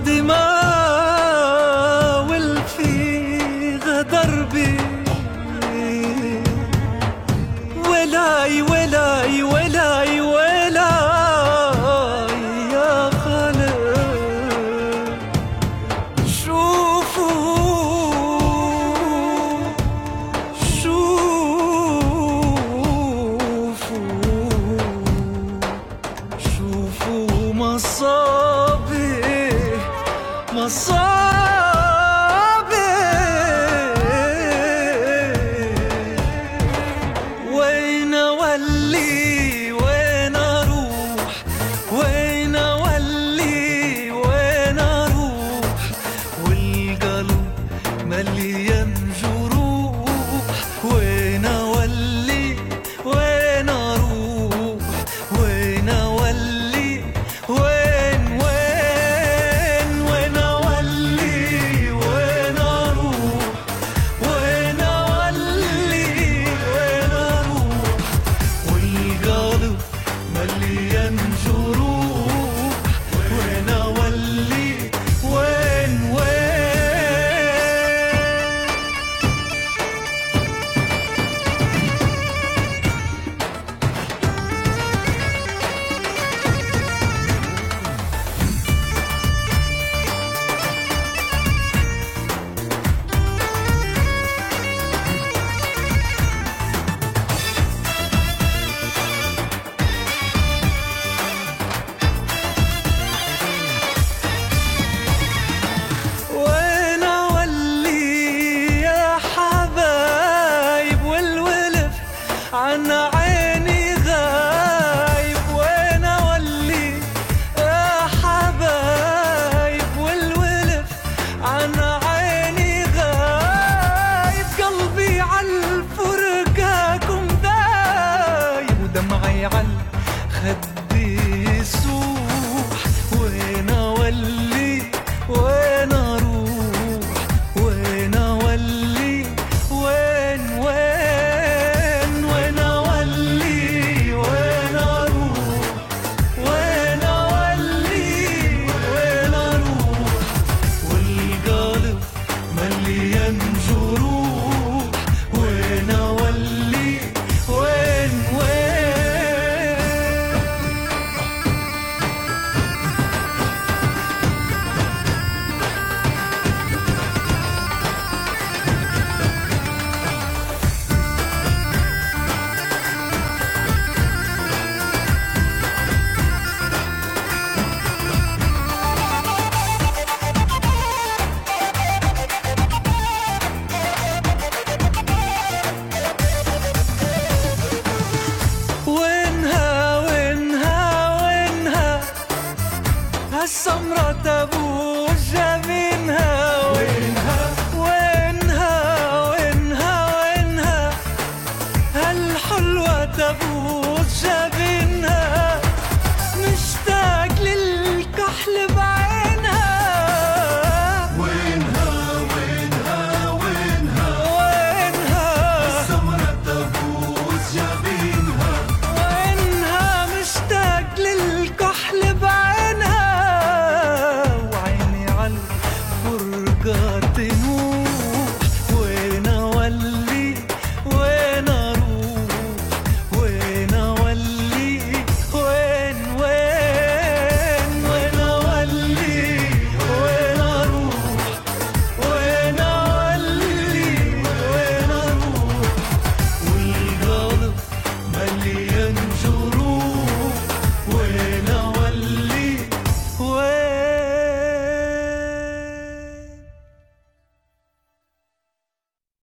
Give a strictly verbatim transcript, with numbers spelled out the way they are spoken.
ما والفيها دربي ولاي ولاي ولاي ولاي يا خالق شوفوا شوفوا شوفوا مصابي مصابي وين اولي وين اروح وين اولي وين اروح والقلب مليان جروح وين اولي وين اروح وين اولي وين وين وين اولي وين اروح وين اولي وين اروح والقلب مليان جروح وين اولي وين وين وين اولي يا حبايب والولف عن عيني غايب وين اولي يا حبايب والولف عن عيني غايب قلبي عالفرقاكم دايب ودمعي عالخدي يسوح وين اولي وين اروح وين اولي وين وين وين اولي وين اروح وين اولي وين اروح والقلب مليان جروح وين اولي وين وين وينها وينها وينها هالسمرة تبوك